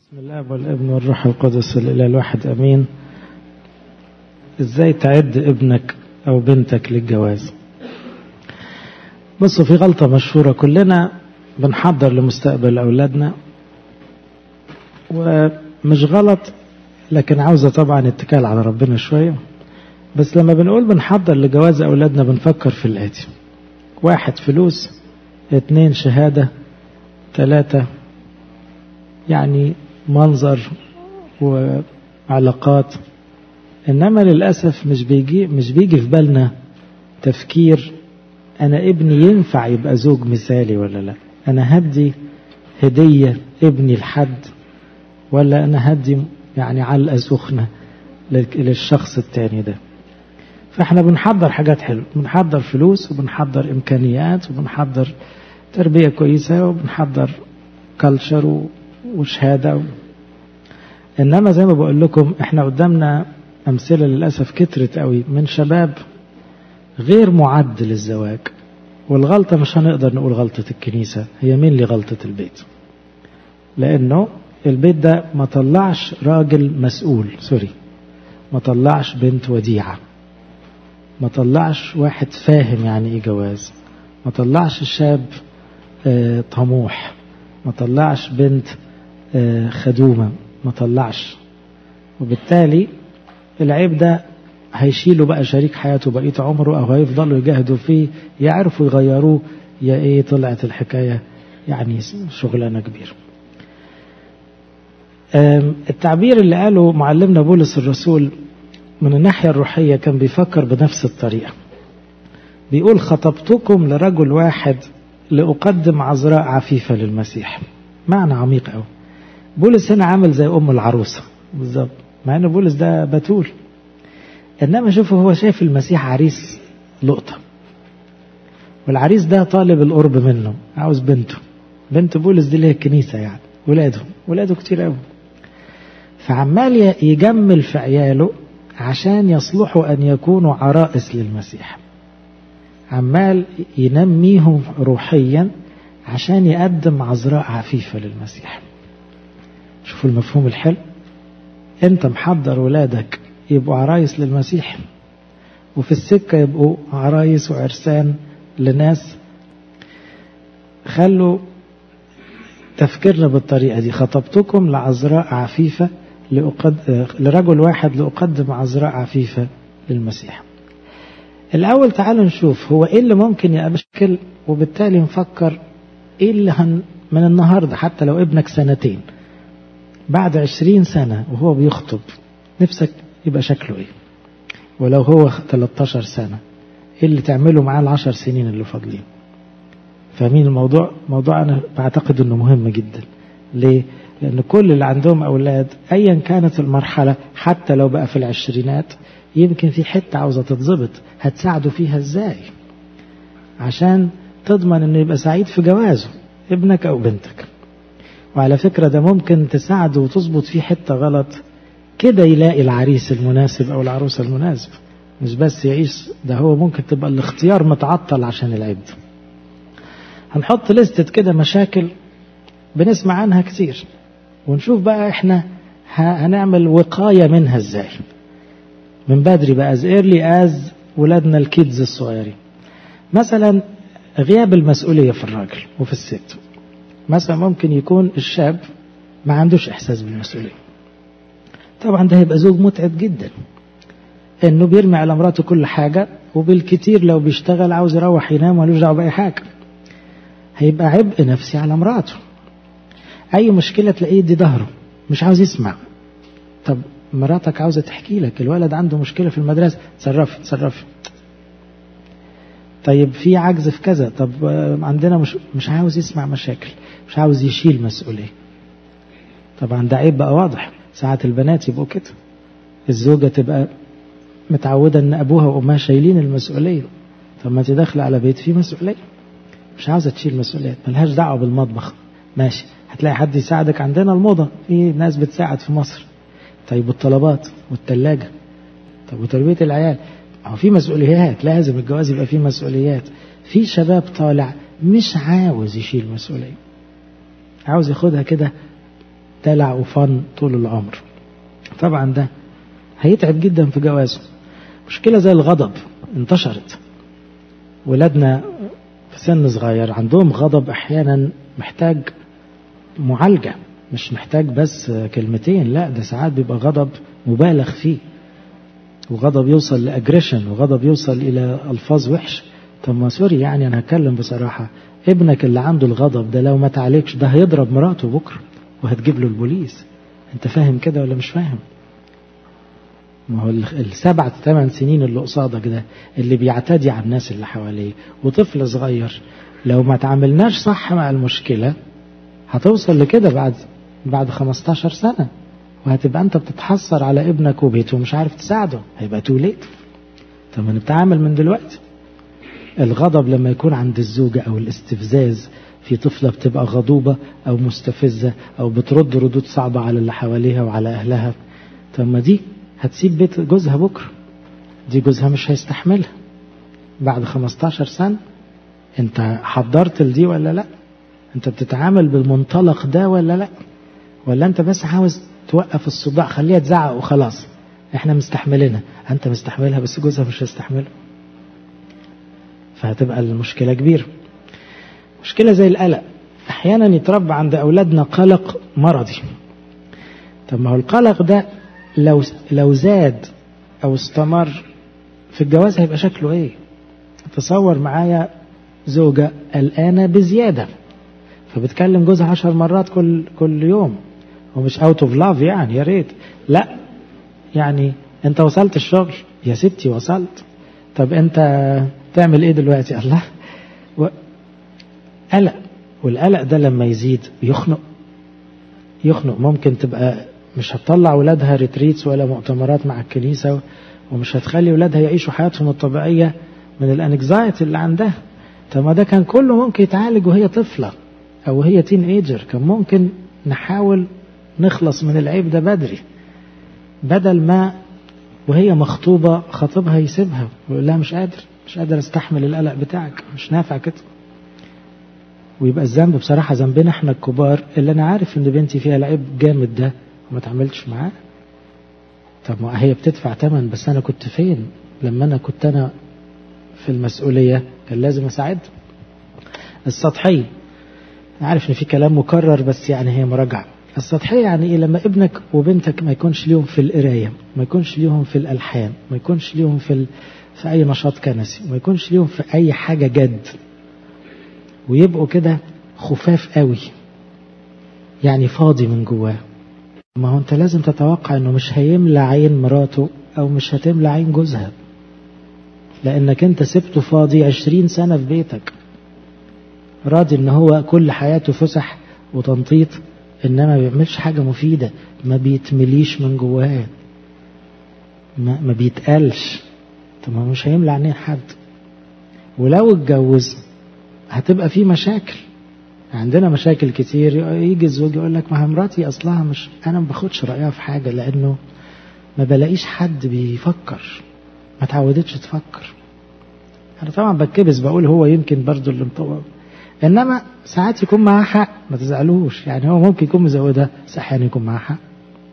بسم الله والابن والروح القدس الإله الواحد أمين. إزاي تعد ابنك أو بنتك للجواز؟ بصوا، في غلطة مشهورة كلنا بنحضر لمستقبل أولادنا، ومش غلط لكن عاوزة طبعا اتكال على ربنا شوية. بس لما بنقول بنحضر لجواز أولادنا بنفكر في الآتي: 1 فلوس، 2 شهادة، 3 يعني منظر وعلاقات. إنما للأسف مش بيجي في بالنا تفكير أنا ابني ينفع يبقى زوج مثالي ولا لا، أنا هدي هدية ابني لحد، ولا أنا هدي يعني علقة سخنة للشخص التاني ده. فاحنا بنحضر حاجات حلوة، بنحضر فلوس وبنحضر إمكانيات وبنحضر تربية كويسة وبنحضر كالتشر وشهادة. إنما زي ما بقول لكم احنا قدامنا أمثلة للأسف كترت قوي من شباب غير معد للزواج. والغلطة مش هنقدر نقول غلطة الكنيسة، هي مين اللي غلطة البيت، لأنه البيت ده ما طلعش راجل مسؤول، ما طلعش بنت وديعة، ما طلعش واحد فاهم يعني ايه جواز، ما طلعش شاب طموح، ما طلعش بنت خدومة، ما طلعش. وبالتالي العيب ده هيشيلوا بقى شريك حياته بقية عمره، أو هيفضلوا يجاهدوا فيه يعرفوا يغيروه، يا إيه طلعت الحكاية يعني شغلانة كبيرة. التعبير اللي قاله معلمنا بولس الرسول من الناحية الروحية كان بيفكر بنفس الطريقة. بيقول: خطبتكم لرجل واحد لأقدم عذراء عفيفة للمسيح. معنى عميق أوي. بولس هنا عامل زي أم العروسة بالظبط، مع أن بولس ده بتول، إنما شوفوا هو شايف المسيح عريس لقطة، والعريس ده طالب القرب منه، عاوز بنت بولس دي اللي هي الكنيسة، يعني ولاده كتير أوي. فعمال يجمل في عياله عشان يصلحوا أن يكونوا عرائس للمسيح، عمال ينميهم روحيا عشان يقدم عذراء عفيفة للمسيح. شوفوا المفهوم الحلو، انت محضر ولادك يبقوا عرايس للمسيح، وفي السكة يبقوا عرايس وعرسان لناس. خلوا تفكيرنا بالطريقة دي: خطبتكم لعذراء عفيفة لرجل واحد لأقدم عذراء عفيفة للمسيح. الأول تعالوا نشوف هو إيه اللي ممكن يشكل، وبالتالي نفكر إيه اللي من النهاردة حتى لو ابنك 2 بعد 20 سنة وهو بيخطب نفسك يبقى شكله إيه، ولو هو 13 سنة إيه اللي تعمله معاه 10 سنين اللي فاضلين. فاهمين الموضوع؟ موضوع أنا بعتقد أنه مهم جدا. ليه؟ لأن كل اللي عندهم أولاد أيا كانت المرحلة، حتى لو بقى في العشرينات، يمكن في حتة عاوزة تتظبط، هتساعدوا فيها إزاي عشان تضمن أنه يبقى سعيد في جوازه ابنك أو بنتك. وعلى فكرة ده ممكن تساعده وتظبط فيه حتة غلط كده، يلاقي العريس المناسب أو العروسة المناسب، مش بس يعيش، ده هو ممكن تبقى الاختيار متعطل عشان العيب. هنحط لستة كده مشاكل بنسمع عنها كتير، ونشوف بقى احنا هنعمل وقاية منها ازاي من بدري بقى، as early as ولادنا الكيدز الصغيرين. مثلا غياب المسؤولية في الراجل وفي الست. مثلا ممكن يكون الشاب ما عندوش احساس بالمسؤولية، طبعا ده هيبقى زوج متعب جدا، انه بيرمي على مراته كل حاجة، وبالكتير لو بيشتغل عاوز يروح ينام ولوش دعوه بأي حاجة، هيبقى عبء نفسي على مراته. اي مشكلة تلاقيه يدي ظهره مش عاوز يسمع. طب مراتك عاوزة تحكي لك الولد عنده مشكلة في المدرسة، تصرفي. طيب في عجز في كذا، طب عندنا مش عاوز يسمع مشاكل، مش عاوز يشيل مسؤولية. طبعا ده عيب بقى واضح. ساعات البنات يبقوا كده، الزوجة تبقى متعودة ان ابوها وامها شايلين المسؤولية، طب ما تدخل على بيت فيه مسؤولية، مش عاوزة تشيل مسؤوليات، ملهاش دعوة بالمطبخ. ماشي، هتلاقي حد يساعدك، عندنا الموضة في ناس بتساعد في مصر. طيب والطلبات والتلاجة، طب وتربية العيال، هو في مسؤوليات، لازم الجواز يبقى فيه مسؤوليات. في شباب طالع مش عاوز يشيل مسؤولية، عاوز ياخدها كده دلع وفن طول العمر. طبعا ده هيتعب جدا في جوازه. مشكلة زي الغضب انتشرت، ولادنا في سن صغير عندهم غضب أحيانا محتاج معالجة، مش محتاج بس كلمتين، لا ده ساعات بيبقى غضب مبالغ فيه، وغضب يوصل لأجريشن، وغضب يوصل إلى ألفاظ وحش. طب ما سوري يعني، أنا هتكلم بصراحة، ابنك اللي عنده الغضب ده لو ما تعالجش ده هيضرب مراته بكرة وهتجيب له البوليس. انت فاهم كده ولا مش فاهم؟ ما هو 7-8 سنين اللي قصادك ده اللي بيعتدي على الناس اللي حواليه وطفل صغير، لو ما تعاملناش صح مع المشكلة هتوصل لكده بعد 15 سنة، وهتبقى انت بتتحسر على ابنك وبيته ومش عارف تساعده، هيبقى توليت. طب نتعامل من دلوقتي. الغضب لما يكون عند الزوجة او الاستفزاز، في طفلة بتبقى غضوبة او مستفزة او بترد ردود صعبة على اللي حواليها وعلى اهلها، طب ما دي هتسيب بيت جوزها بكرة، دي جوزها مش هيستحملها بعد 15 سنة. انت حضرت لدي ولا لا؟ انت بتتعامل بالمنطلق ده ولا لا؟ ولا انت بس عاوز توقف الصداع، خليها تزعق وخلاص، احنا مستحملينها. انت مستحملها بس جوزها مش هيستحملها، فهتبقى المشكلة كبيرة. مشكلة زي القلق، احيانا يتربى عند اولادنا قلق مرضي. طب ما هو القلق ده لو زاد او استمر في الجواز هيبقى شكله ايه؟ تصور معايا زوجة قلقانة بزيادة، فبتكلم جوزها 10 مرات كل يوم، ومش اوت اوف لاف يعني، يا ريت لا، يعني انت وصلت الشغل يا ستي وصلت، طب انت تعمل ايه دلوقتي؟ الله، قلق. والقلق ده لما يزيد يخنق. ممكن تبقى مش هتطلع ولادها ريتريتس ولا مؤتمرات مع الكنيسة، ومش هتخلي ولادها يعيشوا حياتهم الطبيعية من الانكزايتي اللي عندها. طب ما ده كان كله ممكن يتعالج وهي طفلة او هي تين ايجر، كان ممكن نحاول نخلص من العيب ده بدري، بدل ما وهي مخطوبة خطيبها يسيبها ويقول لها مش قادر استحمل القلق بتاعك، مش نافع كده. ويبقى الذنب بصراحة ذنبنا احنا الكبار، اللي انا عارف ان بنتي فيها العيب جامد ده وما تعملش معاه. طب ما هي بتدفع ثمن، بس انا كنت فين لما انا كنت في المسؤولية؟ كان لازم اساعد. السطحية، عارف ان في كلام مكرر بس يعني هي مراجعة. السطحية يعني ايه؟ لما ابنك وبنتك ما يكونش ليهم في القراية، ما يكونش ليهم في الألحان، ما يكونش ليهم في أي نشاط كنسي، ما يكونش ليهم في أي حاجة جد، ويبقوا كده خفاف قوي، يعني فاضي من جواه. ما هو انت لازم تتوقع انه مش هيملى عين مراته او مش هتملى عين جوزها، لانك انت سبته فاضي 20 سنة في بيتك، راضي ان هو كل حياته فسح وتنطيط، انما ما بيعملش حاجة مفيدة، ما بيتمليش من جواه، ما بيتقالش. طب ما مش هيملى عينين حد. ولو اتجوز هتبقى فيه مشاكل، عندنا مشاكل كتير. يجي الزوج يقول لك ما مراتي اصلها مش، انا ما باخدش رأيها في حاجة لانه ما بلاقيش حد بيفكر، ما تعودتش تفكر. انا طبعا بتكبس بقول هو يمكن برضو اللي مطور، انما ساعات يكون معاه حق، ما تزعلوش، يعني هو ممكن يكون مزودها بس احيانا يكون معاه حق.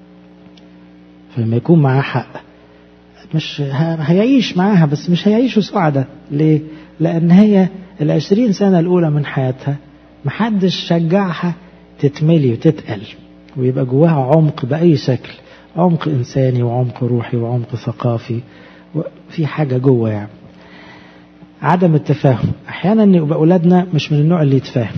فلما يكون معاه حق مش هيعيش معاها، بس مش هيعيشوا سعادة. ليه؟ لان هي 20 سنة الاولى من حياتها محدش شجعها تتملي وتتقل ويبقى جواها عمق بأي شكل، عمق إنساني وعمق روحي وعمق ثقافي، وفي حاجة جوا يعني. عدم التفاهم، أحيانا يبقى أولادنا مش من النوع اللي يتفاهم،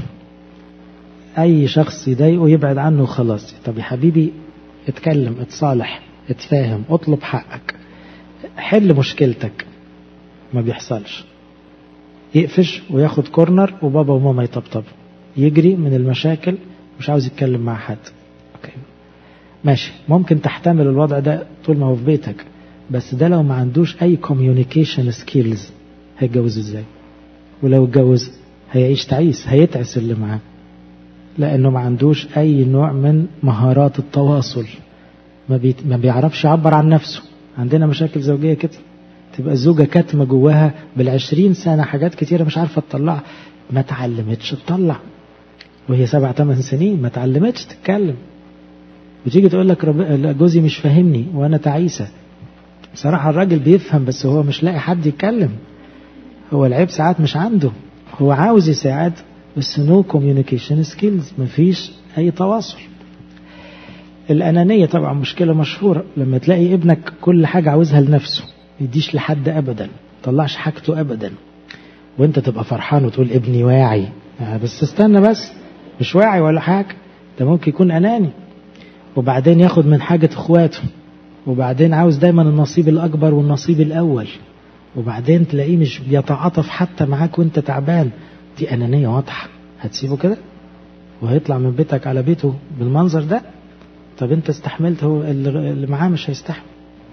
أي شخص يضايقه يبعد عنه وخلاص. طب يا حبيبي اتكلم، اتصالح، اتفاهم، اطلب حقك، حل مشكلتك. ما بيحصلش، يقفش وياخد كورنر وبابا وماما يطبطب، يجري من المشاكل، مش عاوز يتكلم مع حد. اوكي ماشي، ممكن تحتمل الوضع ده طول ما هو في بيتك، بس ده لو ما عندوش اي communication skills هيتجوز ازاي؟ ولو اتجوز هيعيش تعيس، هيتعس اللي معاه، لانه ما عندوش اي نوع من مهارات التواصل، ما بيعرفش يعبر عن نفسه. عندنا مشاكل زوجية كده، تبقى الزوجة كاتمة جواها 20 سنة حاجات كتيرة مش عارفة تطلع، ما تعلمتش تطلع، وهي 7-8 سنين ما تعلمتش تتكلم. وتيجي تقول لك جوزي مش فاهمني وأنا تعيسة. بصراحة الراجل بيفهم بس هو مش لاقي حد يتكلم. هو العيب ساعات مش عنده، هو عاوز يساعد بس no communication skills، مفيش أي تواصل. الأنانية طبعا مشكلة مشهورة، لما تلاقي ابنك كل حاجة عاوزها لنفسه، يديش لحد أبدا، طلعش حاجته أبدا، وانت تبقى فرحان وتقول ابني واعي. بس استنى بس، مش واعي ولا حاجة، ده ممكن يكون أناني، وبعدين ياخد من حاجة اخواته، وبعدين عاوز دايما النصيب الأكبر والنصيب الأول، وبعدين تلاقيه مش بيتعاطف حتى معاك وانت تعبان. دي أنانية واضحة. هتسيبه كده وهيطلع من بيتك على بيته بالمنظر ده؟ طب انت استحملت، هو اللي معاه مش هيستحمل.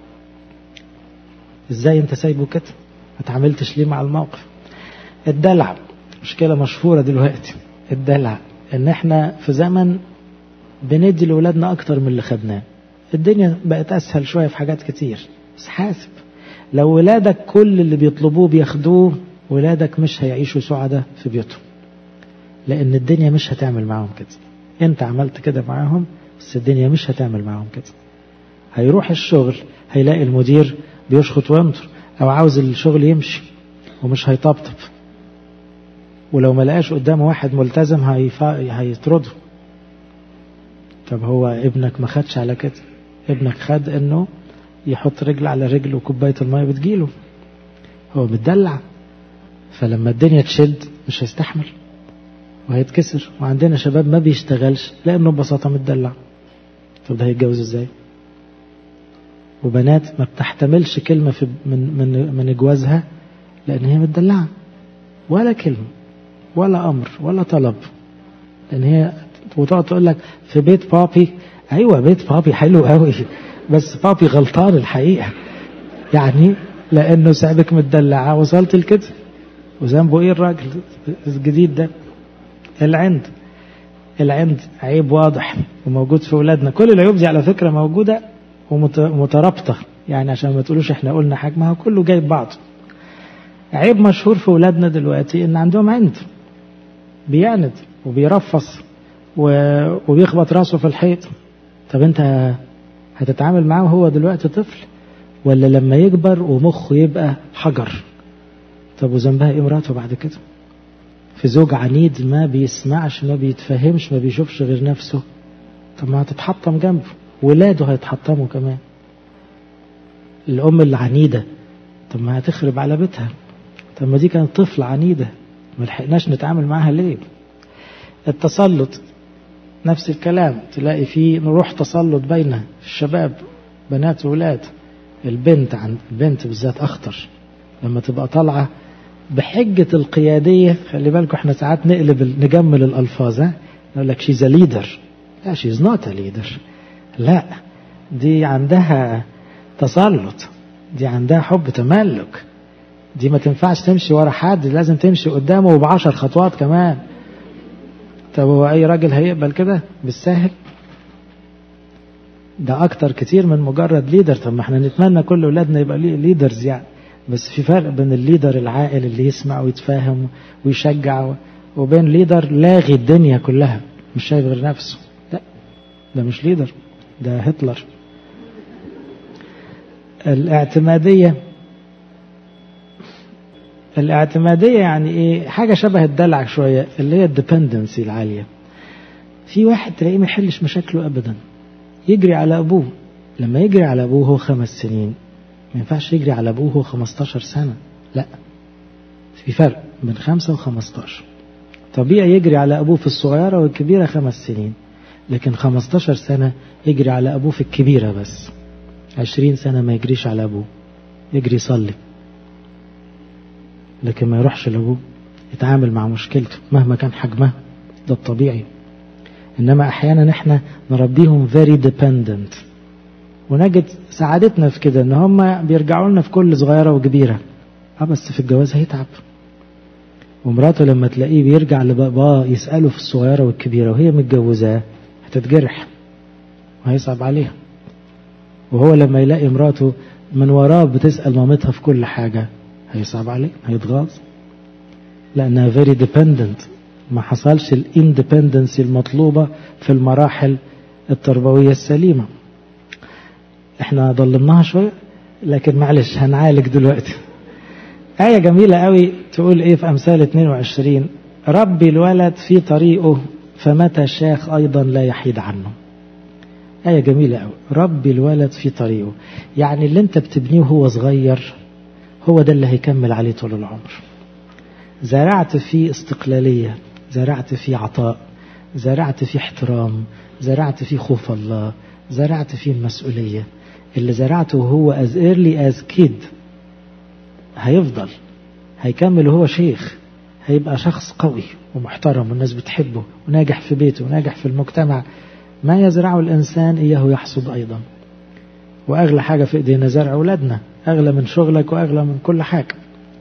ازاي انت سايبه كده؟ ما تعاملتش ليه مع الموقف؟ الدلع مشكلة مشهورة دلوقتي. الدلع ان احنا في زمن بندي لأولادنا اكتر من اللي خدناه. الدنيا بقت اسهل شوية في حاجات كتير، بس حاسب لو ولادك كل اللي بيطلبوه بياخدوه، ولادك مش هيعيشوا سعداء في بيوتهم، لان الدنيا مش هتعمل معاهم كده. انت عملت كده معاهم بس الدنيا مش هتعمل معاهم كده. هيروح الشغل هيلاقي المدير بيشخط وينطر، او عاوز الشغل يمشي ومش هيطبطب، ولو ما لقاش قدامه واحد ملتزم هيطرده. طب هو ابنك ما خدش على كده، ابنك خد انه يحط رجل على رجل وكوباية الماء بتجيله، هو متدلع، فلما الدنيا تشد مش هيستحمل وهيتكسر. وعندنا شباب ما بيشتغلش لانه ببساطة متدلع. طب ده هيتجوز ازاي؟ وبنات ما بتحتملش كلمة من جوازها لان هي متدلعة، ولا كلمة ولا امر ولا طلب، لان هي وتقعد تقول لك في بيت بابي. ايوه بيت بابي حلو قوي، بس بابي غلطان الحقيقة، يعني لانه سابك متدلعة وصلت لكده. وذنبه ايه الراجل الجديد ده؟ العند عيب واضح وموجود في اولادنا. كل العيوب دي على فكرة موجودة ومترابطة، يعني عشان ما تقولوش احنا قلنا حاجة، ما هو كله جايب بعض. عيب مشهور في اولادنا دلوقتي ان عندهم عند، بيعند وبيرفص وبيخبط راسه في الحيط. طب انت هتتعامل معاه وهو دلوقتي طفل، ولا لما يكبر ومخه يبقى حجر؟ طب وذنبها ايه مراته بعد كده؟ في زوج عنيد ما بيسمعش، ما بيتفهمش، ما بيشوفش غير نفسه. طب ما هتتحطم جنبه، ولاده هيتحطموا كمان. الام العنيدة طب ما هتخرب على بيتها. طب ما دي كانت طفلة عنيدة ما لحقناش نتعامل معاها ليه؟ التسلط نفس الكلام، تلاقي فيه نروح تسلط بين الشباب، بنات وولاد. البنت بالذات اخطر، لما تبقى طالعة بحجة القيادية. خلي بالكم احنا ساعات نجمل الألفاظ، نقول لك she's a leader. لا she's not a leader، لا دي عندها تسلط، دي عندها حب تملك، دي ما تنفعش تمشي ورا حد، لازم تمشي قدامه ب10 خطوات كمان. طب هو أي راجل هيقبل كده بالسهل؟ ده أكتر كتير من مجرد ليدر. طب ما احنا نتمنى كل أولادنا يبقى ليدرز يعني، بس في فرق بين الليدر العاقل اللي يسمع ويتفاهم ويشجع، وبين ليدر لاغي الدنيا كلها مش شايف غير نفسه. لا ده مش ليدر، ده هتلر. الاعتمادية يعني ايه؟ حاجة شبه الدلع شوية، اللي هي الديبندنسي العالية. في واحد تلاقيه ما يحلش مشاكله ابدا، يجري على ابوه. لما يجري على ابوه هو 5 سنين، ما ينفعش يجري على ابوه هو 15 سنة. لا، في فرق بين 5 و15. طبيعي يجري على ابوه في الصغيرة والكبيرة 5 سنين، لكن 15 سنة يجري على ابوه في الكبيرة بس. 20 سنة ما يجريش على ابوه، يجري يصلي، لكن ما يروحش لابوه يتعامل مع مشكلته مهما كان حجمها. ده الطبيعي. انما احيانا احنا نربيهم very dependent، ونجد سعادتنا في كده ان هم بيرجعوا لنا في كل صغيرة وكبيرة. بس في الجواز هيتعب، ومراته لما تلاقيه بيرجع لباباه يسأله في الصغيرة والكبيرة وهي متجوزاه هتتجرح وهيصعب عليها. وهو لما يلاقي مراته من وراه بتسأل مامتها في كل حاجة هيصعب عليه، هيتغاظ، لأنها very dependent. ما حصلش الاندبندنسي المطلوبة في المراحل التربوية السليمة. احنا ضلمناها شوية لكن معلش هنعالج دلوقتي. آية جميلة قوي تقول ايه في أمثال 22: ربي الولد في طريقه فمتى شاخ أيضا لا يحيد عنه. آية جميلة قوي. ربي الولد في طريقه، يعني اللي انت بتبنيه وهو صغير هو ده اللي هيكمل عليه طول العمر. زرعت فيه استقلالية، زرعت فيه عطاء، زرعت فيه احترام، زرعت فيه خوف الله، زرعت فيه المسؤولية. اللي زرعته هو as early as kid هيفضل، هيكمل وهو شيخ، هيبقى شخص قوي ومحترم والناس بتحبه وناجح في بيته وناجح في المجتمع. ما يزرعه الإنسان إياه يحصد أيضا. وأغلى حاجة في إيدينا زرع أولادنا، أغلى من شغلك وأغلى من كل حاجة.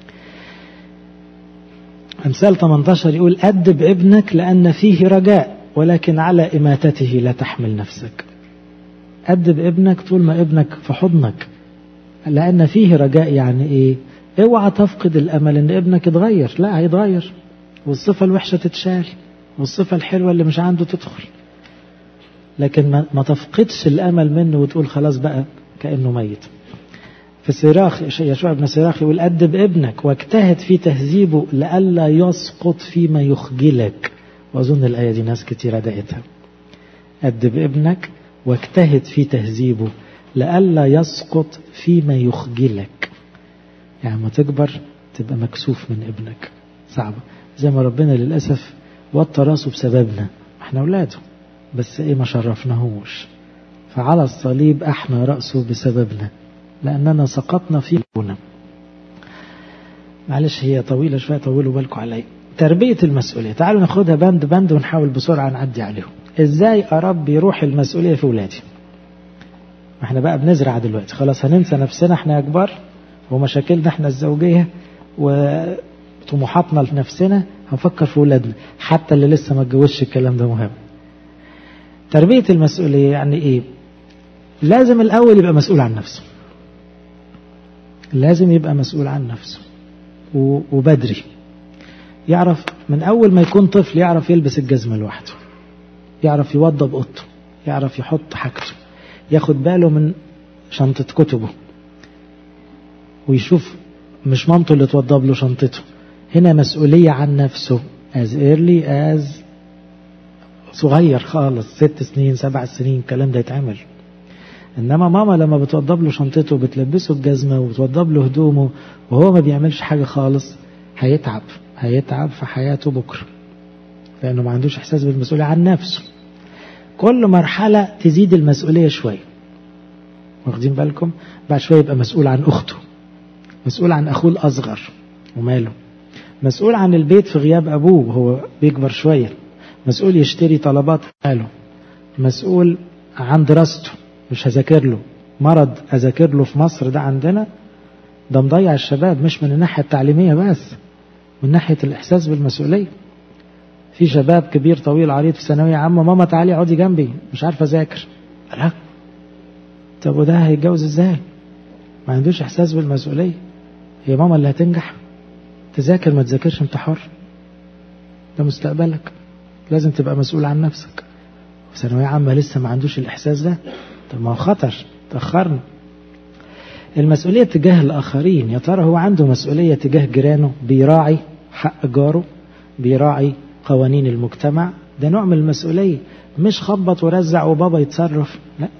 أمثال 18 يقول: أدب ابنك لأن فيه رجاء ولكن على إماتته لا تحمل نفسك. أدب ابنك طول ما ابنك في حضنك، لأن فيه رجاء. يعني إيه؟ اوعى تفقد الأمل إن ابنك يتغير، لا هيتغير، والصفة الوحشة تتشال والصفة الحلوة اللي مش عنده تدخل. لكن ما تفقدش الأمل منه وتقول خلاص بقى كأنه ميت. في سيراخ يشوع بن سيراخ يقول: أدب ابنك واجتهد في تهذيبه لئلا يسقط فيما يخجلك. وأظن الآية دي ناس كتيرة دقتها. أدب ابنك واجتهد في تهذيبه لئلا يسقط فيما يخجلك. يعني ما تكبر تبقى مكسوف من ابنك، صعبة. زي ما ربنا للأسف وطى راسه بسببنا، احنا أولاده بس ايه ما شرفناهوش، فعلى الصليب احنا رأسه بسببنا لأننا سقطنا في قلوبنا. معلش هي طويلة شوية، طولوا بالكم علي. تربية المسؤولية، تعالوا ناخدها بند بند ونحاول بسرعة نعدي عليهم. ازاي أربي روح المسؤولية في ولادي؟ احنا بقى بنزرع دلوقتي، خلاص هننسى نفسنا احنا كبار ومشاكلنا احنا الزوجية وطموحاتنا لنفسنا، هنفكر في ولادنا. حتى اللي لسه ما اتجوزش الكلام ده مهم. تربية المسؤولية يعني ايه؟ لازم الأول يبقى مسؤول عن نفسه، لازم يبقى مسؤول عن نفسه وبدري. يعرف من أول ما يكون طفل، يعرف يلبس الجزمة لوحده، يعرف يوضب أوضته، يعرف يحط حاجته، ياخد باله من شنطة كتبه، ويشوف مش مامته اللي توضب له شنطته. هنا مسؤولية عن نفسه as early as صغير خالص، 6 سنين 7 سنين الكلام ده يتعمل. إنما ماما لما بتوضب له شنطته بتلبسه الجزمة وبتوضب له هدومه وهو ما بيعملش حاجة خالص، هيتعب في حياته بكرة، لأنه ما عندوش إحساس بالمسؤولية عن نفسه. كل مرحلة تزيد المسؤولية شوية، واخدين بالكم؟ بعد شوية يبقى مسؤول عن أخته، مسؤول عن أخوه الأصغر وماله، مسؤول عن البيت في غياب أبوه وهو بيكبر شوية، مسؤول يشتري طلبات ماله، مسؤول عن دراسته، مش هذاكر له مرض أذاكر له في مصر ده عندنا، ده مضيع الشباب، مش من الناحية التعليمية بس، من ناحية الإحساس بالمسؤولية. في شباب كبير طويل عريض في ثانوية عامة، ماما تعالي اقعدي جنبي مش عارفة أذاكر. لا، طب وده هيتجوز ازاي؟ ما عندوش إحساس بالمسؤولية. هي ماما اللي هتنجح؟ تذاكر ما تذاكرش انت حر، ده مستقبلك، لازم تبقى مسؤول عن نفسك. في ثانوية عامة لسه ما عندوش الإحساس ده، طب ما هو خطر، تأخرنا. المسؤولية تجاه الآخرين، يا ترى هو عنده مسؤولية تجاه جيرانه، بيراعي حق جاره، بيراعي قوانين المجتمع، ده نوع من المسؤولية. مش خبط ورزع وبابا يتصرف،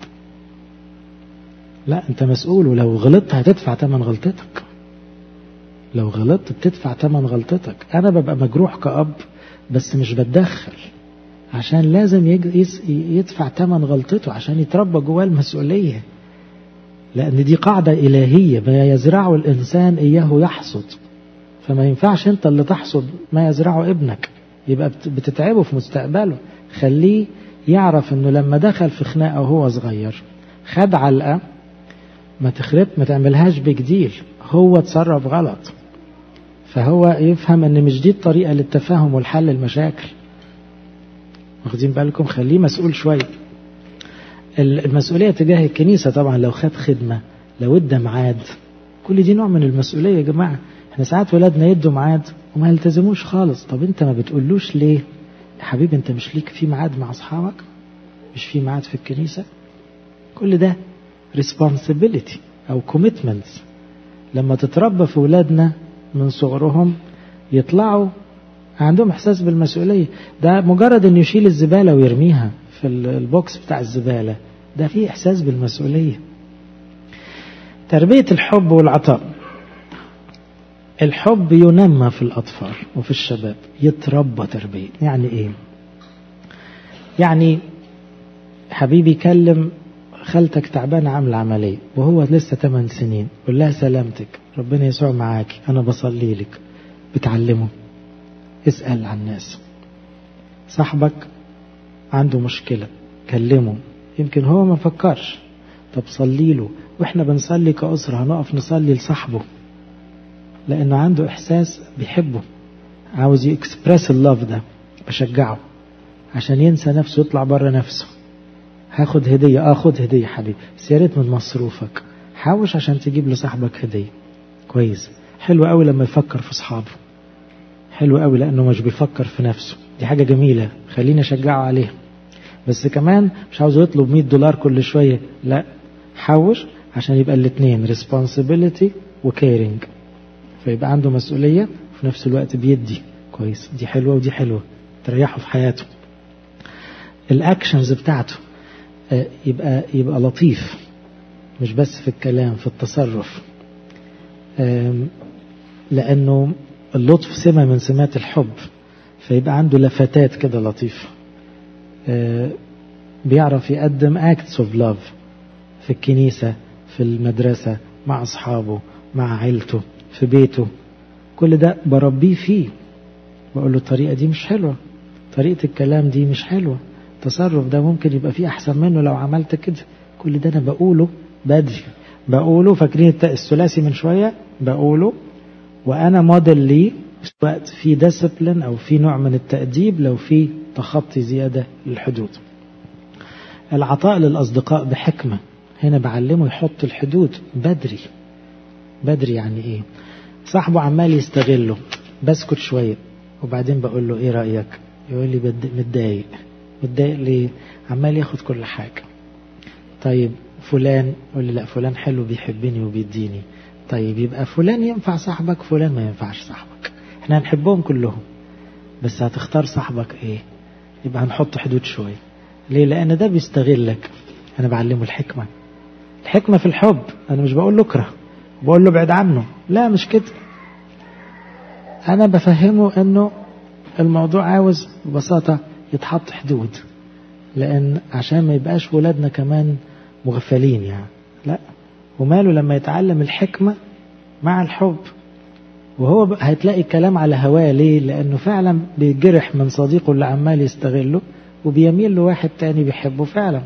لا انت مسؤول، ولو غلطت هتدفع ثمن غلطتك، لو غلطت بتدفع ثمن غلطتك. انا ببقى مجروح كأب بس مش بتدخل، عشان لازم يدفع ثمن غلطته عشان يتربى جواه المسؤولية، لأن دي قاعدة إلهية، ما يزرعه الإنسان إياه يحصد. فما ينفعش أنت اللي تحصد ما يزرعه ابنك، يبقى بتتعبه في مستقبله. خليه يعرف أنه لما دخل في خناقة وهو صغير خد علقة، ما تعملهاش بجديل، هو تصرف غلط، فهو يفهم أن مش دي الطريقة للتفاهم والحل المشاكل. واخدين بالكم؟ خليه مسؤول شوية. المسؤولية تجاه الكنيسة طبعا، لو خد خدمة، لو ادى ميعاد، كل دي نوع من المسؤولية يا جماعة. احنا ساعات ولادنا يدوا ميعاد وما يلتزموش خالص. طب انت ما بتقولوش ليه يا حبيبي؟ انت مش ليك في ميعاد مع اصحابك؟ مش في ميعاد في الكنيسة. كل ده responsibility أو commitments. لما تتربى في ولادنا من صغرهم يطلعوا عندهم إحساس بالمسؤولية. ده مجرد أن يشيل الزبالة ويرميها في البوكس بتاع الزبالة، ده فيه إحساس بالمسؤولية. تربية الحب والعطاء. الحب ينمى في الأطفال وفي الشباب، يتربى تربية. يعني إيه؟ يعني حبيبي كلم خالتك تعبانة عاملة عملية وهو لسه 8 سنين، قول لها سلامتك، ربنا يسوع معاكي، أنا بصلي لك. بتعلمه. اسأل عن الناس. صاحبك عنده مشكلة، كلمه، يمكن هو ما فكرش، طب صلي له. وإحنا بنصلي كأسرة هنقف نصلي لصاحبه لأنه عنده إحساس بيحبه، عاوز يكسبرس اللوف ده. بشجعه عشان ينسى نفسه، يطلع بره نفسه. هاخد هدية، خد هدية حبيبي، بس يا ريت من مصروفك، حاوش عشان تجيب لصاحبك هدية. كويس. حلو قوي لما يفكر في أصحابه، حلو قوي لأنه مش بيفكر في نفسه. دي حاجة جميلة، خلينا أشجعه عليها. بس كمان مش عاوز يطلب $100 كل شوية، لا، حوش عشان يبقى الاثنين responsibility وcaring، فيبقى عنده مسؤولية وفي نفس الوقت بيدي. كويس. دي حلوة ودي حلوة، تريحه في حياته. الأكشنز بتاعته يبقى لطيف، مش بس في الكلام، في التصرف. لأنه اللطف سمة من سمات الحب، فيبقى عنده لفتات كده لطيفة. بيعرف يقدم acts of love في الكنيسة، في المدرسة، مع أصحابه، مع عيلته، في بيته. كل ده بربيه فيه، بقول له الطريقة دي مش حلوة، طريقة الكلام دي مش حلوة، التصرف ده ممكن يبقى فيه أحسن منه لو عملت كده. كل ده أنا بقوله بدري، بقوله. فاكرين الثلاثي من شوية؟ بقوله وأنا موديل لي وقت في ديسبلين أو في نوع من التأديب لو في تخطي زيادة للحدود. العطاء للأصدقاء بحكمة. هنا بعلمه يحط الحدود بدري. بدري يعني إيه؟ صاحبه عمال يستغله، بسكت شوية وبعدين بقول له إيه رأيك؟ يقول لي متضايق. متضايق ليه؟ عمال ياخد كل حاجة. طيب فلان، يقول لي لا، فلان حلو بيحبني وبيديني. طيب يبقى فلان ينفع صاحبك، فلان ما ينفعش صاحبك. احنا هنحبهم كلهم، بس هتختار صاحبك ايه؟ يبقى هنحط حدود شوية. ليه؟ لأن ده بيستغلك. أنا بعلمه الحكمة. الحكمة في الحب. أنا مش بقول له اكره، بقول له بعد عنه، لا مش كده. أنا بفهمه أنه الموضوع عاوز ببساطة يتحط حدود، لأن عشان ما يبقاش ولادنا كمان مغفلين يعني. لا، وماله لما يتعلم الحكمة مع الحب، وهو هتلاقي الكلام على هواه. ليه؟ لأنه فعلا بيجرح من صديقه اللي عمال يستغله وبيميل لواحد تاني بيحبه فعلا.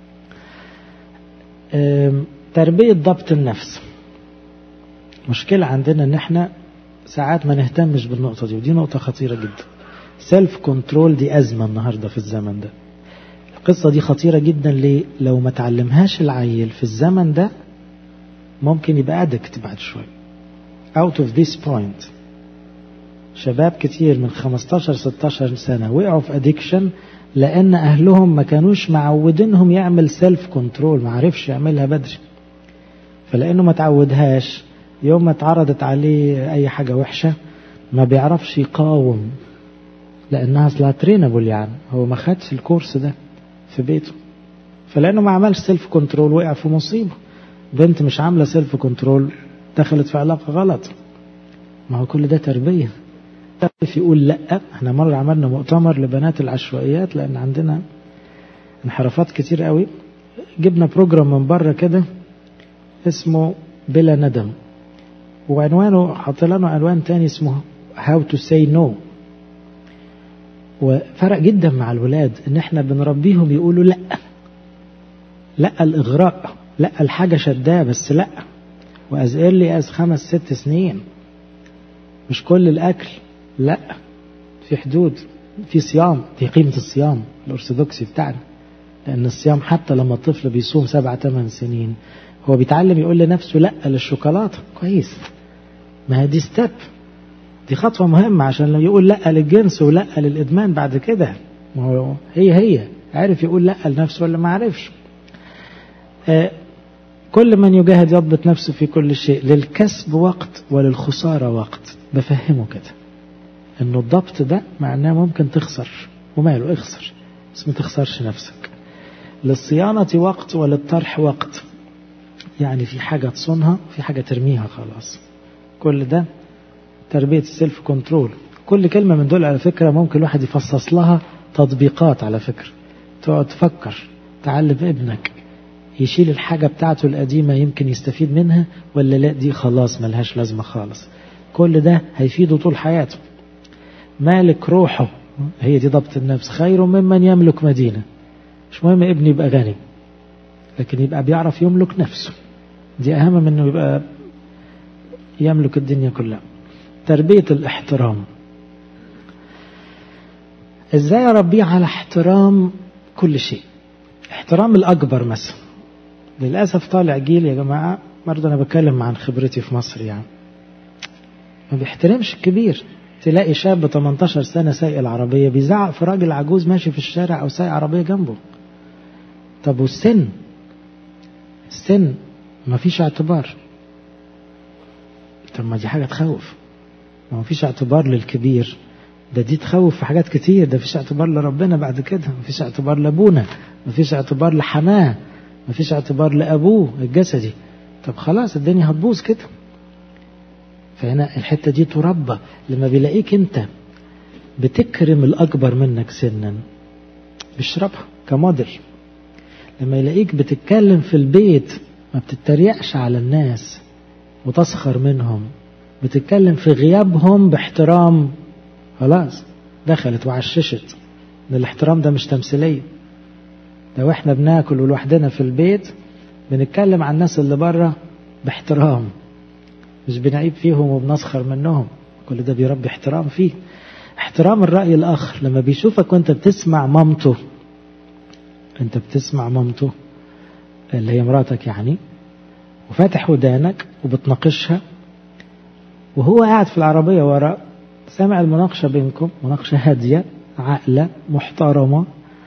تربية ضبط النفس. مشكلة عندنا ان احنا ساعات ما نهتمش بالنقطة دي، ودي نقطة خطيرة جدا. سيلف كنترول دي أزمة النهاردة في الزمن ده. القصة دي خطيرة جدا. ليه؟ لو ما تعلمهاش العيل في الزمن ده ممكن يبقى أدكت بعد شوي. out of this point. شباب كتير من 15-16 سنة وقعوا في addiction لأن أهلهم ما كانوش معودينهم يعمل سيلف كنترول، ما عرفش يعملها بدري. فلأنه ما تعودهاش، يوم ما اتعرضت عليه أي حاجة وحشة ما بيعرفش يقاوم، لأنها اصلها ترينابل، يعني هو ما خدش الكورس ده في بيته. فلأنه ما عملش سيلف كنترول وقع في مصيبة. بنت مش عاملة سيلف كنترول دخلت في علاقة غلط. ما هو كل ده تربية. تعرف يقول لأ. احنا مرة عملنا مؤتمر لبنات العشوائيات لأن عندنا انحرافات كتير قوي. جبنا بروجرام من بره كده اسمه بلا ندم، وعنوانه حط لنا عنوان تاني اسمه How to say no. وفرق جدا مع الولاد ان احنا بنربيهم يقولوا لا. لا الإغراء، لا الحاجة شداه بس لا. وأزقر لي 5-6 سنين. مش كل الأكل، لا، في حدود، في صيام. دي قيمة الصيام الأرثوذكسي بتاعنا. لأن الصيام حتى لما الطفل بيصوم 7-8 سنين هو بيتعلم يقول لنفسه لا للشوكولاتة. كويس. ما هي دي خطوة مهمة عشان لو يقول لا للجنس ولا للإدمان بعد كده. ما هو هي عارف يقول لا لنفسه ولا ما عرفش. كل من يجاهد يضبط نفسه في كل شيء، للكسب وقت وللخسارة وقت. بفهمه كده انه الضبط ده معناه ممكن تخسر، وماله اخسر بس ما تخسرش نفسك. للصيانة وقت وللطرح وقت، يعني في حاجة تصونها في حاجة ترميها خلاص. كل ده تربية السيلف كنترول. كل كلمة من دول على فكرة ممكن الواحد يفصص لها تطبيقات. على فكرة تقعد تفكر، تعلم ابنك يشيل الحاجة بتاعته القديمة يمكن يستفيد منها، ولا لا دي خلاص ملهاش لازمة خالص. كل ده هيفيده طول حياته. مالك روحه، هي دي ضبط النفس. خير ممن يملك مدينة. مش مهم ابني يبقى غني، لكن يبقى بيعرف يملك نفسه، دي أهم من انه يبقى يملك الدنيا كلها. تربية الاحترام، ازاي اربيه على احترام كل شيء؟ احترام الأكبر مثلا. للأسف طالع جيل يا جماعة، برضه أنا بتكلم عن خبرتي في مصر، يعني ما بيحترمش الكبير. تلاقي شاب 18 سنة سايق العربية بيزعق في راجل عجوز ماشي في الشارع أو سايق عربية جنبه. طب والسن؟ السن ما فيش اعتبار. طب ما دي حاجة تخوف. ما فيش اعتبار للكبير، ده دي تخوف في حاجات كتير. ده فيش اعتبار لربنا بعد كده، ما فيش اعتبار لأبونا، ما فيش اعتبار لحماه، ما فيش اعتبار لأبوه الجسدي. طب خلاص الدنيا هتبوظ كده. فهنا الحتة دي تربى. لما بيلاقيك انت بتكرم الأكبر منك سنا بيشربها كموديل. لما يلاقيك بتتكلم في البيت ما بتتريقش على الناس وتسخر منهم، بتتكلم في غيابهم باحترام، خلاص دخلت وعششت. ان الاحترام ده مش تمثيلية. لو احنا بناكل ولوحدنا في البيت بنتكلم عن الناس اللي بره باحترام، مش بنعيب فيهم وبنسخر منهم. كل ده بيربي احترام فيه. احترام الرأي الآخر. لما بيشوفك وانت بتسمع مامته، انت بتسمع مامته اللي هي مراتك يعني، وفاتح ودانك وبتناقشها، وهو قاعد في العربية وراء سامع المناقشة بينكم، مناقشة هادية عاقلة محترمة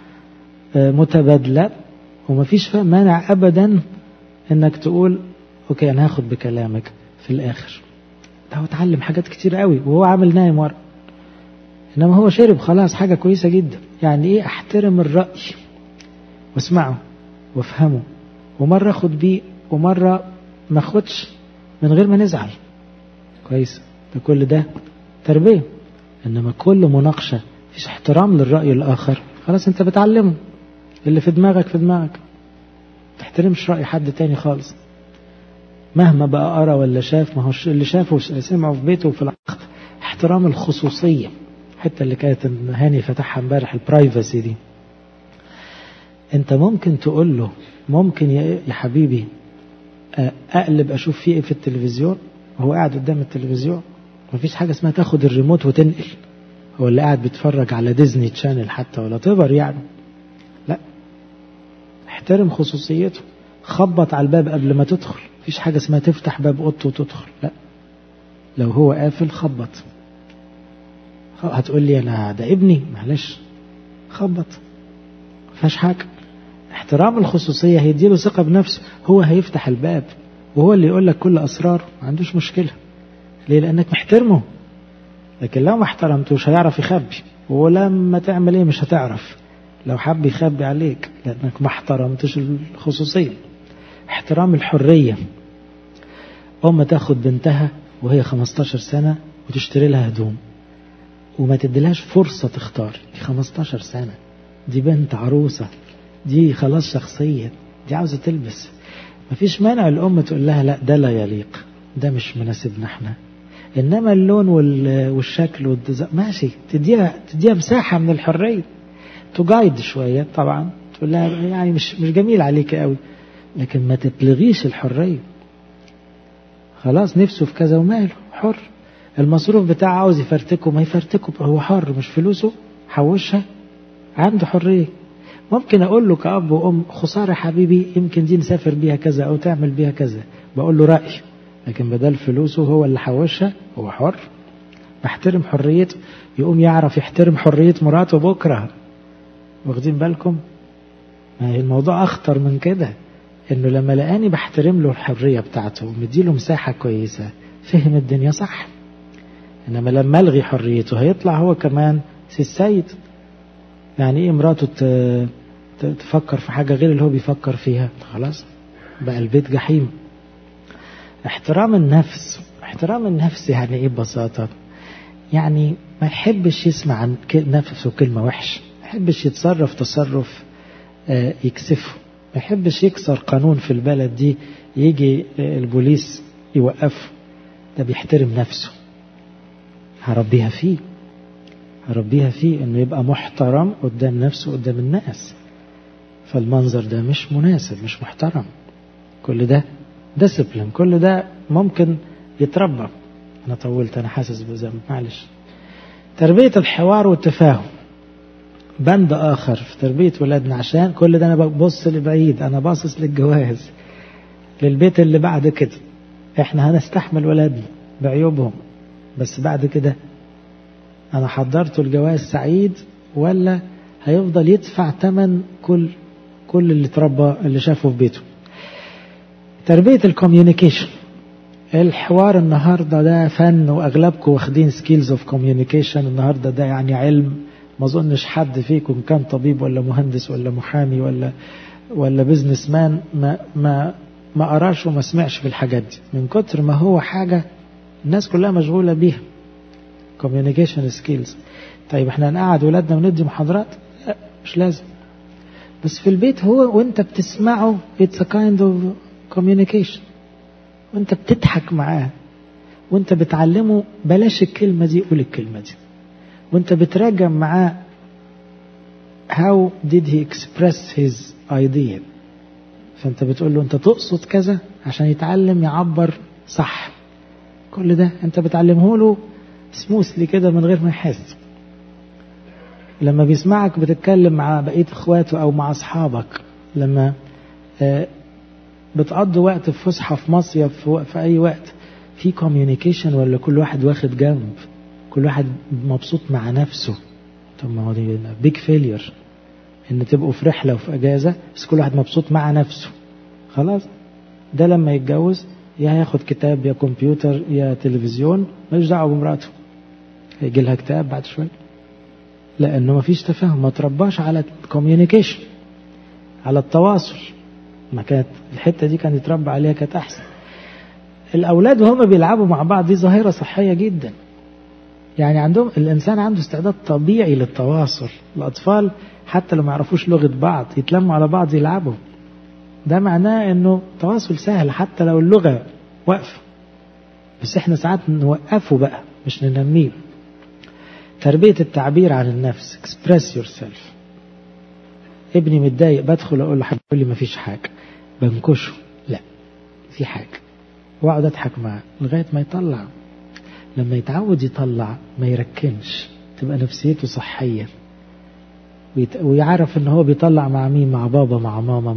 متبادلة، ومفيش مانع أبدا انك تقول اوكي انا هاخد بكلامك في الاخر. ده هو اتعلم حاجات كتير قوي وهو عامل نايم ورا، انما هو شرب خلاص حاجة كويسة جدا. يعني ايه؟ احترم الرأي واسمعه وافهمه، ومرة اخد بيه ومرة ما اخدش، من غير ما نزعل. كويس؟ ده كل ده تربية. انما كل مناقشة فيش احترام للرأي الاخر، خلاص انت بتعلمه. اللي في دماغك في دماغك، تحترمش رأي حد تاني خالص مهما بقى قرأ ولا شاف. ما هو اللي شافه سمعه في بيته وفي العقد. احترام الخصوصية، حتى اللي كانت هاني فتحها امبارح، البرايفسي دي. انت ممكن تقول له ممكن يا حبيبي اقلب اشوف فيه ايه في التلفزيون وهو قاعد قدام التلفزيون. مفيش حاجة اسمها تاخد الريموت وتنقل. هو اللي قاعد بيتفرج على ديزني تشانل حتى ولا تبر يعني، لا، احترم خصوصيته. خبط على الباب قبل ما تدخل. مفيش حاجة اسمها تفتح باب اوضته وتدخل، لا. لو هو قافل خبط. هتقول لي انا ده ابني، معلش خبط، مفيش حاجة. احترام الخصوصية هيديله ثقة بنفسه. هو هيفتح الباب وهو اللي يقول لك كل اسرار، ما عندوش مشكلة. ليه؟ لانك محترمه. لكن لو ما احترمتوش هيعرف يخبي، ولما تعمل ايه مش هتعرف. لو حب يخبي عليك لانك ما احترمتش الخصوصية. احترام الحرية. تاخد بنتها وهي 15 سنة وتشتري لها هدوم وما تديلهاش فرصة تختار. دي 15 سنة، دي بنت عروسة، دي خلاص شخصية، دي عاوزة تلبس. مفيش مانع الأم تقول لها لا ده لا يليق، ده مش مناسبنا احنا. إنما اللون والشكل والديزاين ماشي، تديها مساحة من الحرية. تجايد شوية طبعا، تقول لها يعني مش جميل عليك قوي، لكن ما تتلغيش الحرية. خلاص نفسه في كذا وماله، حر. المصروف بتاعه عاوز يفرتكه، ما يفرتكه، هو حر، مش فلوسه، حوشها، عنده حرية. ممكن أقول له كأب وأم خسارة حبيبي يمكن دي نسافر بيها كذا أو تعمل بيها كذا، بقول له رأي، لكن بدل فلوسه هو اللي حوشها، هو حر. بحترم حريته. يقوم يعرف يحترم حرية مراته بكرة. واخدين بالكم؟ ما هي الموضوع أخطر من كده، إنه لما لقاني بحترم له الحرية بتاعته ومديله مساحة كويسة فهم الدنيا صح. إنما لما ألغي حريته هيطلع هو كمان السيد. يعني إيه مراته تفكر في حاجة غير اللي هو بيفكر فيها؟ خلاص بقى البيت جحيم. احترام النفس. احترام النفس يعني إيه ببساطة؟ يعني ما يحبش يسمع عن نفسه كلمة وحش، ما يحبش يتصرف تصرف يكسفه، ما يحبش يكسر قانون في البلد دي يجي البوليس يوقفه. ده بيحترم نفسه. هربيها فيه انه يبقى محترم قدام نفسه قدام الناس. فالمنظر ده مش مناسب، مش محترم. كل ده ديسيبلين، كل ده ممكن يتربى. انا طولت، انا حاسس بذنب، معلش. تربية الحوار والتفاهم بند آخر في تربية ولادنا. عشان كل ده أنا ببص لبعيد، أنا باصص للجواز، للبيت اللي بعد كده. إحنا هنستحمل ولادنا بعيوبهم، بس بعد كده أنا حضرته الجواز سعيد ولا هيفضل يدفع ثمن كل اللي تربى اللي شافه في بيته. تربية الكوميونيكيشن. الحوار النهاردة ده فن، وأغلبكم واخدين سكيلز اوف كوميونيكيشن النهاردة. ده يعني علم، ما اظنش حد فيكم كان طبيب ولا مهندس ولا محامي ولا بيزنس مان ما قراش وما سمعش في الحاجات دي، من كتر ما هو حاجة الناس كلها مشغولة بيها. كوميونيكيشن سكيلز. طيب احنا هنقعد ولادنا وندي محاضرات؟ لا مش لازم. بس في البيت هو وانت بتسمعه it's a kind of communication، وانت بتضحك معاه وانت بتعلمه بلاش الكلمة دي قول الكلمة دي، وانت بتراجع معاه how did he express his idea. فانت بتقول له انت تقصد كذا عشان يتعلم يعبر صح. كل ده انت بتعلمه له سموثلي كده من غير ما يحس. لما بيسمعك بتتكلم مع بقية اخواته او مع اصحابك، لما بتقضي وقت في فسحة في مصيف في اي وقت، في كوميونيكيشن ولا كل واحد واخد جنب، كل واحد مبسوط مع نفسه؟ طب ما هو دي بيج فيلير ان تبقوا في رحلة وفي اجازة بس كل واحد مبسوط مع نفسه. خلاص ده لما يتجوز يا هياخد كتاب يا كمبيوتر يا تلفزيون، مش دعوه بمراته، هيجي لها كتاب بعد شوية، لانه ما فيش تفاهم، ما ترباش على الكوميونيكيشن، على التواصل. ما كانت الحتة دي كان يتربى عليها كانت احسن. الاولاد وهم بيلعبوا مع بعض دي ظاهرة صحية جدا. يعني عندهم الانسان عنده استعداد طبيعي للتواصل. الاطفال حتى لو ما يعرفوش لغة بعض يتلموا على بعض يلعبوا، ده معناه انه تواصل سهل حتى لو اللغة واقفة. بس احنا ساعات نوقفه بقى مش ننميه. تربية التعبير عن النفس express yourself. ابني متضايق بدخل اقول له حاجة، يقول لي مفيش حاجة، بنكشه لا في حاجة، واقعد اضحك معاه لغاية ما يطلع. لما يتعود يطلع ما يركنش، تبقى نفسيته صحية، ويعرف ان هو بيطلع مع مين، مع بابا مع ماما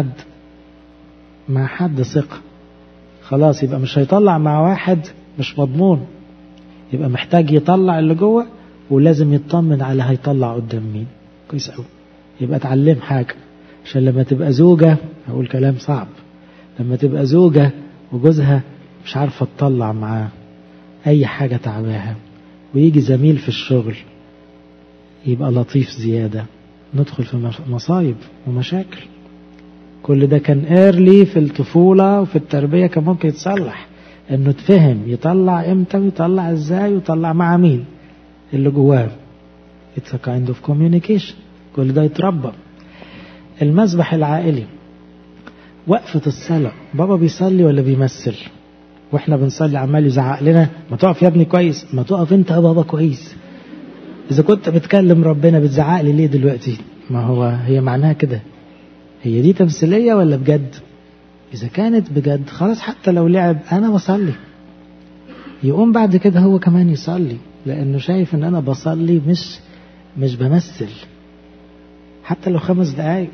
مع حد ثقة. خلاص يبقى مش هيطلع مع واحد مش مضمون، يبقى محتاج يطلع اللي جوه ولازم يطمن على هيطلع قدام مين. كويس قوي. يبقى اتعلم حاجة عشان لما تبقى زوجة، هقول كلام صعب، لما تبقى زوجة وجوزها مش عارفة تطلع معاه اي حاجة تعباها، ويجي زميل في الشغل يبقى لطيف زيادة، ندخل في مصايب ومشاكل. كل ده كان ايرلي في الطفولة وفي التربية، كان ممكن يتصلح انه تفهم يطلع امتى ويطلع ازاي ويطلع مع مين اللي جواه. It's a kind of communication. كل ده يتربى. المسبح العائلي. وقفة الصلاة، بابا بيصلي ولا بيمثل؟ واحنا بنصلي عمال يزعق لنا ما تقف يا ابني كويس، ما تقف انت يا بابا كويس. اذا كنت بتكلم ربنا بتزعق لي ليه دلوقتي؟ ما هو هي معناها كده. هي دي تمثيلية ولا بجد؟ إذا كانت بجد خلاص، حتى لو لعب أنا بصلي، يقوم بعد كده هو كمان يصلي، لأنه شايف أن أنا بصلي مش بمثل، حتى لو 5 دقايق.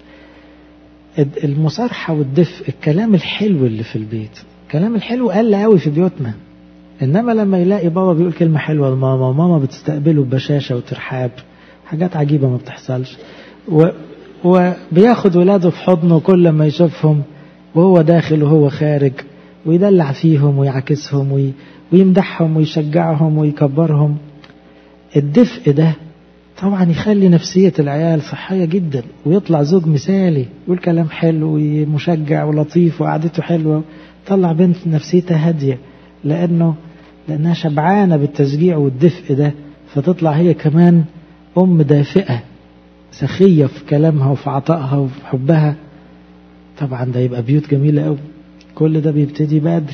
المصارحة والدفء، الكلام الحلو اللي في البيت. الكلام الحلو قل قوي في بيوتنا، إنما لما يلاقي بابا بيقول كلمة حلوة لماما وماما بتستقبله ببشاشة وترحاب، حاجات عجيبة ما بتحصلش. وبياخد ولاده في حضنه كل ما يشوفهم وهو داخل وهو خارج، ويدلع فيهم ويعكسهم ويمدحهم ويشجعهم ويكبرهم. الدفء ده طبعا يخلي نفسية العيال صحية جدا، ويطلع زوج مثالي، يقول كلام حلو ومشجع ولطيف وقعدته حلوة، طلع بنت نفسيتها هادية لأنها شبعانة بالتشجيع والدفء ده، فتطلع هي كمان أم دافئة سخية في كلامها وفي عطائها وفي حبها. طبعا ده يبقى بيوت جميلة قوي. كل ده بيبتدي بدري.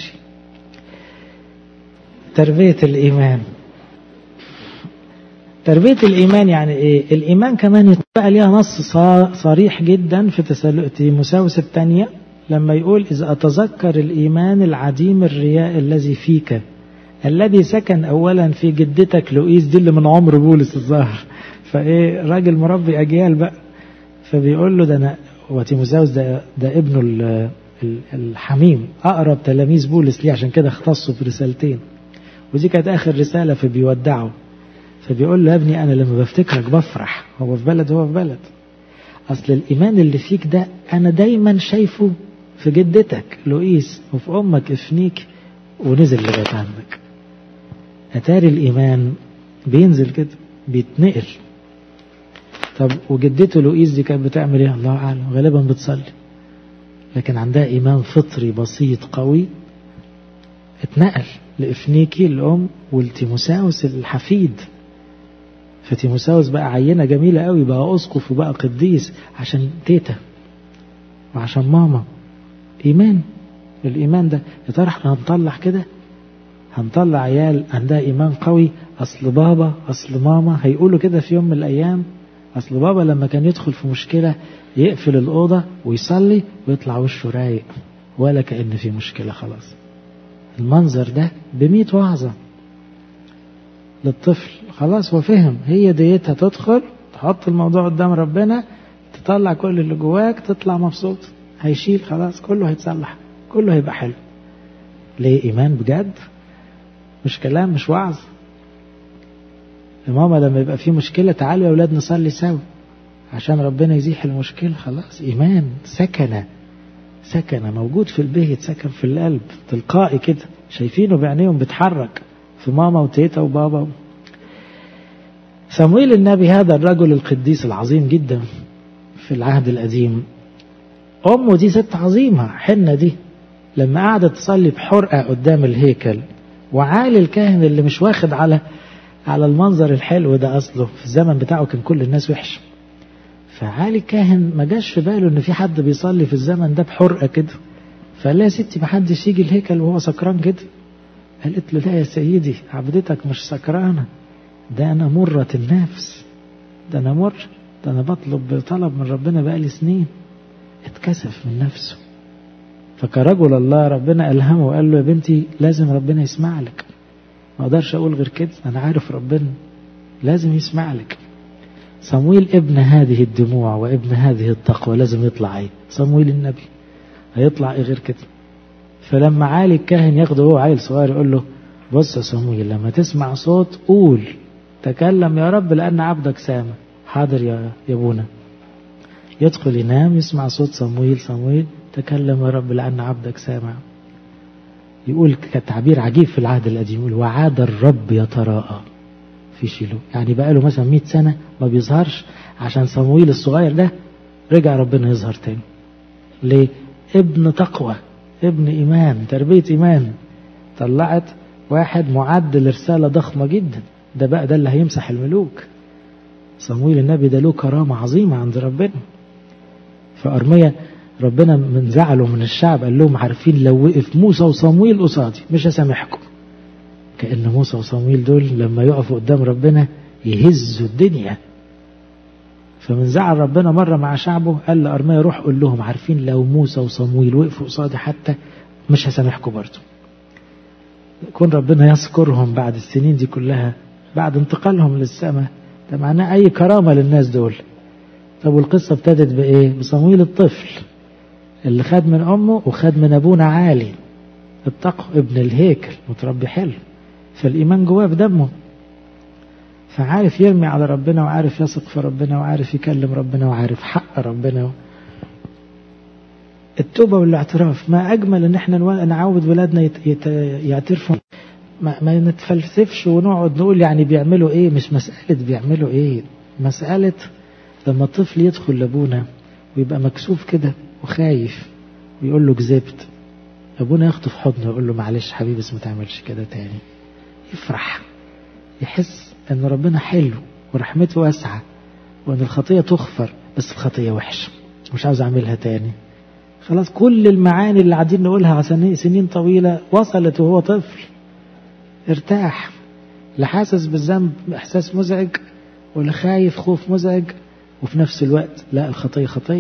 تربية الإيمان. تربية الإيمان يعني إيه؟ الإيمان كمان يتبقى ليها نص صريح جدا في تيموثاوس الثانية لما يقول إذا أتذكر الإيمان العديم الرياء الذي فيك الذي سكن أولا في جدتك لوئيس، دي اللي من عمر بولس الظاهر، فإيه راجل مربي أجيال بقى. فبيقول له ده أنا، وتيموثاوس ده ابنه الحميم، أقرب تلاميذ بولس ليه، عشان كده اختصوا في رسالتين، ودي كانت آخر رسالة فبيودعه. فبيقول له يا ابني أنا لما بفتكرك بفرح، هو في بلد هو في بلد، أصل الإيمان اللي فيك ده أنا دايما شايفه في جدتك لوئيس وفي أمك إفنيك ونزل لغاية عندك. أتاري الإيمان بينزل كده بيتنقل. طب وجدته لوئيس دي كانت بتعمل ايه؟ الله أعلم، غالبا بتصلي، لكن عندها إيمان فطري بسيط قوي اتنقل لإفنيكي الأم والتيموثاوس الحفيد. فتيموثاوس بقى عينة جميلة قوي، بقى أسقف وبقى قديس عشان تيتا وعشان ماما. إيمان. الإيمان ده يا ترى احنا هنطلع كده، هنطلع عيال عندها إيمان قوي. أصل بابا أصل ماما هيقولوا كده في يوم من الأيام. أصل بابا لما كان يدخل في مشكلة يقفل الأوضة ويصلي ويطلع وشه رايق ولا كأن في مشكلة خلاص. المنظر ده ب100 وعظة للطفل، خلاص هو فهم، هي ديتها تدخل تحط الموضوع قدام ربنا، تطلع كل اللي جواك، تطلع مبسوط، هيشيل خلاص، كله هيتصلح، كله هيبقى حلو. ليه؟ إيمان بجد، مش كلام مش وعظ. ماما لما يبقى في مشكلة تعالوا يا أولاد نصلي سوا عشان ربنا يزيح المشكلة، خلاص إيمان سكنة موجود في البيت، سكن في القلب تلقائي كده، شايفينه بعينيهم بيتحرك في ماما وتيتا وبابا. صموئيل النبي هذا الرجل القديس العظيم جدا في العهد القديم، أمه دي ست عظيمة حنة دي، لما قعدت تصلي بحرقة قدام الهيكل، وعالي الكاهن اللي مش واخد على المنظر الحلو ده، أصله في الزمن بتاعه كان كل الناس وحش، فعالي الكاهن ما جاش في باله ان في حد بيصلي في الزمن ده بحرقة كده، فقال لها يا ستي ما حدش يجي الهيكل وهو سكران كده. قالت له لا يا سيدي، عبدتك مش سكرانة، ده أنا مرة النفس، ده أنا بطلب طلب من ربنا بقالي سنين. اتكسف من نفسه، فكرجل الله ربنا ألهمه وقال له يا بنتي لازم ربنا يسمع لك، ما اقدرش اقول غير كده، انا عارف ربنا لازم يسمع لك. صمويل ابن هذه الدموع وابن هذه التقوى لازم يطلع ايه؟ صمويل النبي هيطلع ايه غير كده؟ فلما عالي الكاهن ياخده هو عيل صغير يقول له بص يا صمويل لما تسمع صوت قول تكلم يا رب لأن عبدك سامع. حاضر يا ابونا. يدخل ينام يسمع صوت صمويل تكلم يا رب لأن عبدك سامع. يقول كتعبير عجيب في العهد القديم، يقول وعاد الرب يتراءى في شيلو، يعني بقى له مثلا 100 سنة ما بيظهرش، عشان صمويل الصغير ده رجع ربنا يظهر تاني. ليه؟ ابن تقوى، ابن إيمان، تربية إيمان، طلعت واحد معد لرسالة ضخمة جدا. ده بقى ده اللي هيمسح الملوك. صمويل النبي ده له كرامة عظيمة عند ربنا. فأرميا ربنا من زعله من الشعب قال لهم عارفين لو وقف موسى وصمويل قصادي مش هسامحكم. كأن موسى وصمويل دول لما يقفوا قدام ربنا يهزوا الدنيا. فمن زعل ربنا مرة مع شعبه قال لأرميا روح قول لهم عارفين لو موسى وصمويل وقفوا قصادي حتى مش هسامحكم برضه. يكون ربنا يذكرهم بعد السنين دي كلها بعد انتقالهم للسماء، ده معناه أي كرامة للناس دول. طب والقصة ابتدت بإيه؟ بصمويل الطفل اللي خد من أمه وخد من أبونا عالي التقوى ابن الهيكل متربي حلو، فالإيمان جواه في دمه. فعارف يرمي على ربنا وعارف يثق في ربنا وعارف يكلم ربنا وعارف حق ربنا. التوبة والاعتراف ما أجمل إن احنا نعود ولادنا يعترفوا، ما نتفلسفش ونقعد نقول يعني بيعملوا إيه. مش مسألة بيعملوا إيه، مسألة لما الطفل يدخل لأبونا ويبقى مكسوف كده وخايف ويقول له كذبت، أبونا ياخده في حضنه ويقول له معلش حبيبي بس ما تعملش كده تاني. يفرح، يحس ان ربنا حلو ورحمته واسعة وان الخطية تغفر، بس الخطية وحشة مش عاوز اعملها تاني. خلاص كل المعاني اللي قاعدين نقولها على سنين طويلة وصلت وهو طفل. ارتاح، لا حاسس بالذنب احساس مزعج ولا خايف خوف مزعج، وفي نفس الوقت لا الخطية خطية.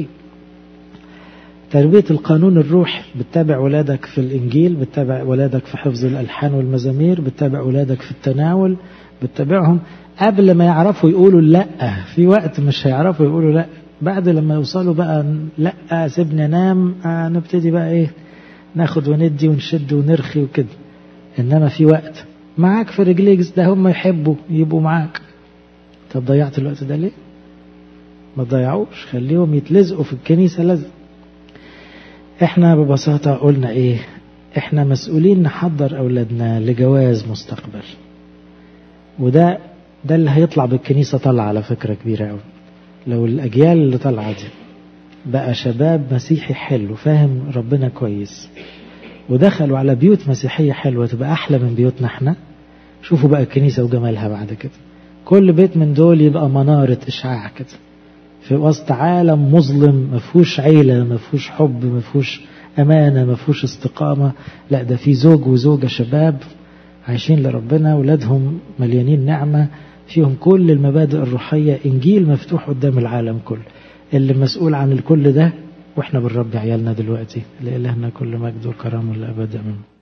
تربية القانون الروحي، بتتابع ولادك في الإنجيل، بتتابع ولادك في حفظ الألحان والمزامير، بتتابع ولادك في التناول، بتتابعهم قبل ما يعرفوا يقولوا لا. في وقت مش هيعرفوا يقولوا لا، بعد لما يوصلوا بقى لا سيبني انام نبتدي بقى ايه ناخد وندي ونشد ونرخي وكده. انما في وقت معاك في رجليك ده هم يحبوا يبقوا معاك. طب ضيعت الوقت ده ليه؟ ما تضيعوش، خليهم يتلزقوا في الكنيسة. لازم احنا ببساطة قلنا ايه، احنا مسؤولين نحضر اولادنا لجواز مستقبل، وده اللي هيطلع بالكنيسة طلع على فكرة كبيرة قوي. لو الاجيال اللي طالعة دي بقى شباب مسيحي حلو فاهم ربنا كويس ودخلوا على بيوت مسيحية حلوة تبقى احلى من بيوتنا احنا. شوفوا بقى الكنيسة وجمالها بعد كده. كل بيت من دول يبقى منارة اشعاع كده في وسط عالم مظلم، مفهوش عيلة، مفهوش حب، مفهوش أمانة، مفهوش استقامة. لا ده في زوج وزوجة شباب عايشين لربنا، ولادهم مليانين نعمة، فيهم كل المبادئ الروحية، إنجيل مفتوح قدام العالم كله. اللي مسؤول عن الكل ده، وإحنا بنربي عيالنا دلوقتي. لإلهنا كل مجد وكرم للأبد آمين.